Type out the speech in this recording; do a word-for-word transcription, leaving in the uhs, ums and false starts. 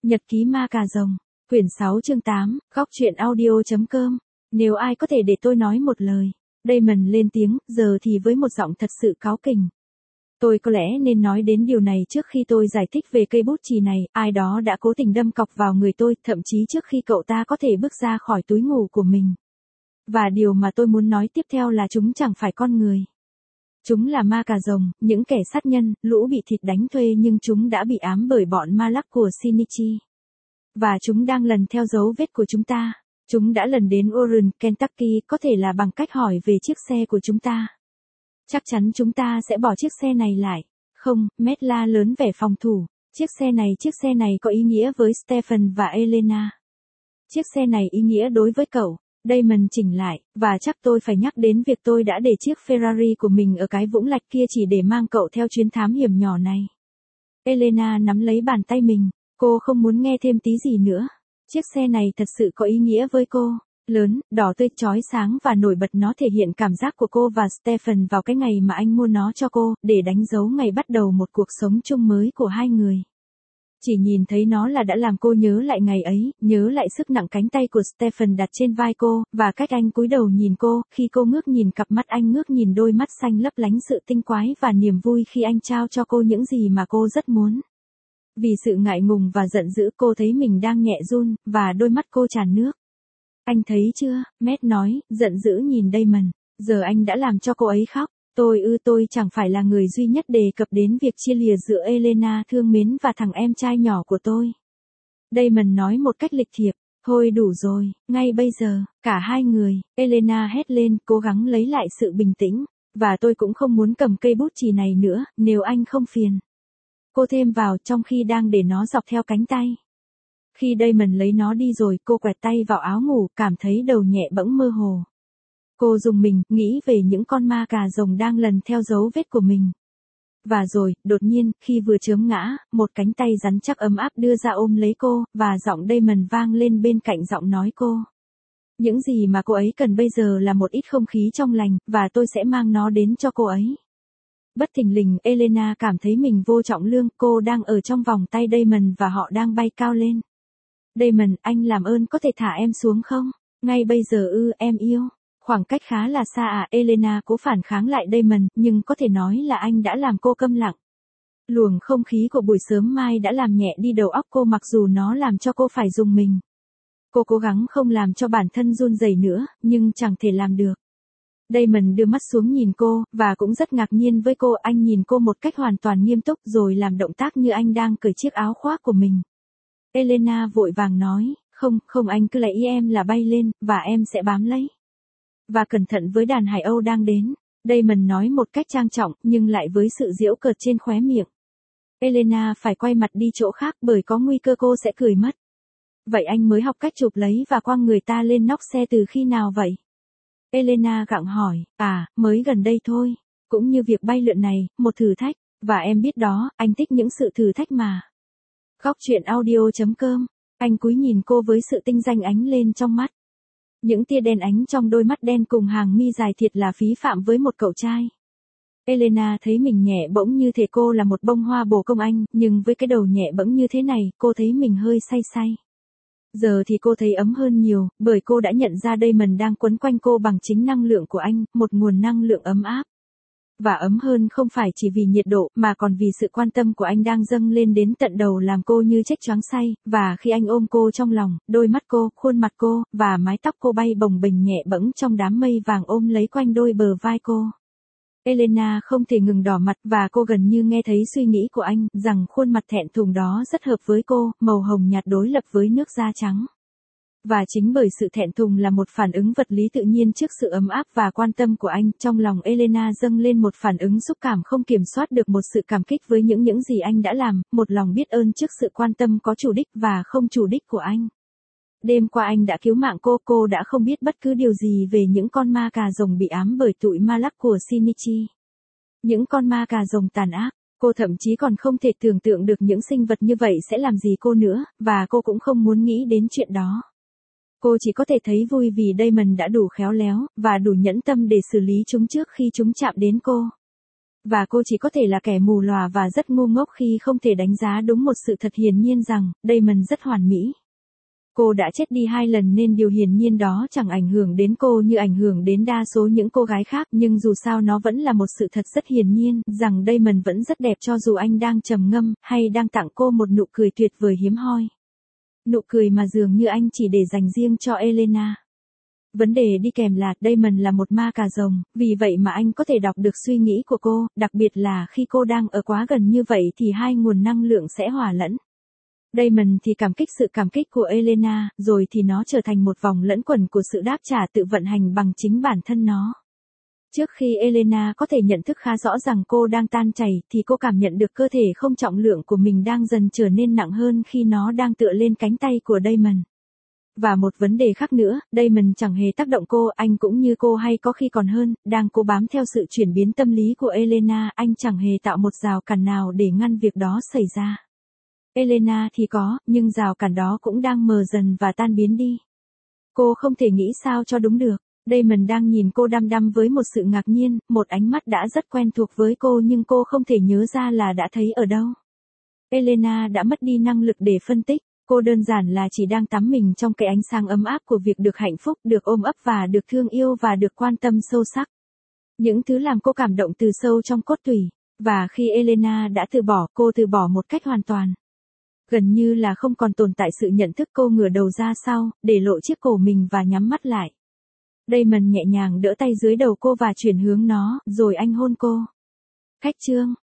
Nhật ký ma cà rồng, quyển sáu chương tám, góc truyện audio.com. Nếu ai có thể để tôi nói một lời. Damon lên tiếng, giờ thì với một giọng thật sự cáu kỉnh. Tôi có lẽ nên nói đến điều này trước khi tôi giải thích về cây bút chì này, ai đó đã cố tình đâm cọc vào người tôi, thậm chí trước khi cậu ta có thể bước ra khỏi túi ngủ của mình. Và điều mà tôi muốn nói tiếp theo là chúng chẳng phải con người. Chúng là ma cà rồng, những kẻ sát nhân, lũ bị thịt đánh thuê nhưng chúng đã bị ám bởi bọn ma lắc của Shinichi. Và chúng đang lần theo dấu vết của chúng ta. Chúng đã lần đến Warren, Kentucky, có thể là bằng cách hỏi về chiếc xe của chúng ta. Chắc chắn chúng ta sẽ bỏ chiếc xe này lại. Không, Matt la lớn vẻ phòng thủ. Chiếc xe này, chiếc xe này có ý nghĩa với Stephen và Elena. Chiếc xe này ý nghĩa đối với cậu. Damon chỉnh lại, và chắc tôi phải nhắc đến việc tôi đã để chiếc Ferrari của mình ở cái vũng lạch kia chỉ để mang cậu theo chuyến thám hiểm nhỏ này. Elena nắm lấy bàn tay mình, cô không muốn nghe thêm tí gì nữa. Chiếc xe này thật sự có ý nghĩa với cô. Lớn, đỏ tươi, chói sáng và nổi bật, nó thể hiện cảm giác của cô và Stephen vào cái ngày mà anh mua nó cho cô, để đánh dấu ngày bắt đầu một cuộc sống chung mới của hai người. Chỉ nhìn thấy nó là đã làm cô nhớ lại ngày ấy, nhớ lại sức nặng cánh tay của Stephen đặt trên vai cô, và cách anh cúi đầu nhìn cô, khi cô ngước nhìn cặp mắt anh, ngước nhìn đôi mắt xanh lấp lánh sự tinh quái và niềm vui khi anh trao cho cô những gì mà cô rất muốn. Vì sự ngại ngùng và giận dữ, cô thấy mình đang nhẹ run, và đôi mắt cô tràn nước. Anh thấy chưa, Matt nói, giận dữ nhìn Damon, giờ anh đã làm cho cô ấy khóc. Tôi ư tôi chẳng phải là người duy nhất đề cập đến việc chia lìa giữa Elena thương mến và thằng em trai nhỏ của tôi. Damon nói một cách lịch thiệp, thôi đủ rồi, ngay bây giờ, cả hai người, Elena hét lên, cố gắng lấy lại sự bình tĩnh, và tôi cũng không muốn cầm cây bút chì này nữa, nếu anh không phiền. Cô thêm vào trong khi đang để nó dọc theo cánh tay. Khi Damon lấy nó đi rồi, cô quẹt tay vào áo ngủ, cảm thấy đầu nhẹ bẫng mơ hồ. Cô rùng mình, nghĩ về những con ma cà rồng đang lần theo dấu vết của mình. Và rồi, đột nhiên, khi vừa chớm ngã, một cánh tay rắn chắc ấm áp đưa ra ôm lấy cô, và giọng Damon vang lên bên cạnh giọng nói cô. Những gì mà cô ấy cần bây giờ là một ít không khí trong lành, và tôi sẽ mang nó đến cho cô ấy. Bất thình lình, Elena cảm thấy mình vô trọng lượng, cô đang ở trong vòng tay Damon và họ đang bay cao lên. Damon, anh làm ơn có thể thả em xuống không? Ngay bây giờ ư, em yêu. Khoảng cách khá là xa à, Elena cố phản kháng lại Damon, nhưng có thể nói là anh đã làm cô câm lặng. Luồng không khí của buổi sớm mai đã làm nhẹ đi đầu óc cô, mặc dù nó làm cho cô phải rùng mình. Cô cố gắng không làm cho bản thân run rẩy nữa, nhưng chẳng thể làm được. Damon đưa mắt xuống nhìn cô, và cũng rất ngạc nhiên với cô, anh nhìn cô một cách hoàn toàn nghiêm túc rồi làm động tác như anh đang cởi chiếc áo khoác của mình. Elena vội vàng nói, không, không, anh cứ lấy ý em là bay lên, và em sẽ bám lấy. Và cẩn thận với đàn hải âu đang đến, Damon nói một cách trang trọng, nhưng lại với sự giễu cợt trên khóe miệng. Elena phải quay mặt đi chỗ khác bởi có nguy cơ cô sẽ cười mất. Vậy anh mới học cách chụp lấy và quăng người ta lên nóc xe từ khi nào vậy? Elena gặng hỏi, à, mới gần đây thôi. Cũng như việc bay lượn này, một thử thách, và em biết đó, anh thích những sự thử thách mà. Góc truyện audio.com, anh cúi nhìn cô với sự tinh danh ánh lên trong mắt. Những tia đen ánh trong đôi mắt đen cùng hàng mi dài thiệt là phí phạm với một cậu trai. Elena thấy mình nhẹ bỗng như thể cô là một bông hoa bồ công anh, nhưng với cái đầu nhẹ bẫng như thế này, cô thấy mình hơi say say. Giờ thì cô thấy ấm hơn nhiều, bởi cô đã nhận ra Damon đang quấn quanh cô bằng chính năng lượng của anh, một nguồn năng lượng ấm áp. Và ấm hơn không phải chỉ vì nhiệt độ, mà còn vì sự quan tâm của anh đang dâng lên đến tận đầu làm cô như chết choáng say, và khi anh ôm cô trong lòng, đôi mắt cô, khuôn mặt cô, và mái tóc cô bay bồng bềnh nhẹ bẫng trong đám mây vàng ôm lấy quanh đôi bờ vai cô. Elena không thể ngừng đỏ mặt, và cô gần như nghe thấy suy nghĩ của anh, rằng khuôn mặt thẹn thùng đó rất hợp với cô, màu hồng nhạt đối lập với nước da trắng. Và chính bởi sự thẹn thùng là một phản ứng vật lý tự nhiên trước sự ấm áp và quan tâm của anh, trong lòng Elena dâng lên một phản ứng xúc cảm không kiểm soát được, một sự cảm kích với những những gì anh đã làm, một lòng biết ơn trước sự quan tâm có chủ đích và không chủ đích của anh. Đêm qua anh đã cứu mạng cô, cô đã không biết bất cứ điều gì về những con ma cà rồng bị ám bởi tụi ma lắc của Shinichi. Những con ma cà rồng tàn ác, cô thậm chí còn không thể tưởng tượng được những sinh vật như vậy sẽ làm gì cô nữa, và cô cũng không muốn nghĩ đến chuyện đó. Cô chỉ có thể thấy vui vì Damon đã đủ khéo léo, và đủ nhẫn tâm để xử lý chúng trước khi chúng chạm đến cô. Và cô chỉ có thể là kẻ mù lòa và rất ngu ngốc khi không thể đánh giá đúng một sự thật hiển nhiên rằng, Damon rất hoàn mỹ. Cô đã chết đi hai lần nên điều hiển nhiên đó chẳng ảnh hưởng đến cô như ảnh hưởng đến đa số những cô gái khác, nhưng dù sao nó vẫn là một sự thật rất hiển nhiên, rằng Damon vẫn rất đẹp cho dù anh đang trầm ngâm, hay đang tặng cô một nụ cười tuyệt vời hiếm hoi. Nụ cười mà dường như anh chỉ để dành riêng cho Elena. Vấn đề đi kèm là, Damon là một ma cà rồng, vì vậy mà anh có thể đọc được suy nghĩ của cô, đặc biệt là khi cô đang ở quá gần như vậy thì hai nguồn năng lượng sẽ hòa lẫn. Damon thì cảm kích sự cảm kích của Elena, rồi thì nó trở thành một vòng lẫn quẩn của sự đáp trả tự vận hành bằng chính bản thân nó. Trước khi Elena có thể nhận thức khá rõ rằng cô đang tan chảy, thì cô cảm nhận được cơ thể không trọng lượng của mình đang dần trở nên nặng hơn khi nó đang tựa lên cánh tay của Damon. Và một vấn đề khác nữa, Damon chẳng hề tác động cô, anh cũng như cô hay có khi còn hơn, đang cố bám theo sự chuyển biến tâm lý của Elena, anh chẳng hề tạo một rào cản nào để ngăn việc đó xảy ra. Elena thì có, nhưng rào cản đó cũng đang mờ dần và tan biến đi. Cô không thể nghĩ sao cho đúng được. Damon đang nhìn cô đăm đăm với một sự ngạc nhiên, một ánh mắt đã rất quen thuộc với cô nhưng cô không thể nhớ ra là đã thấy ở đâu. Elena đã mất đi năng lực để phân tích, cô đơn giản là chỉ đang tắm mình trong cái ánh sáng ấm áp của việc được hạnh phúc, được ôm ấp và được thương yêu và được quan tâm sâu sắc. Những thứ làm cô cảm động từ sâu trong cốt tủy. Và khi Elena đã từ bỏ, cô từ bỏ một cách hoàn toàn. Gần như là không còn tồn tại sự nhận thức, cô ngửa đầu ra sau, để lộ chiếc cổ mình và nhắm mắt lại. Damon nhẹ nhàng đỡ tay dưới đầu cô và chuyển hướng nó, rồi anh hôn cô. Khách chương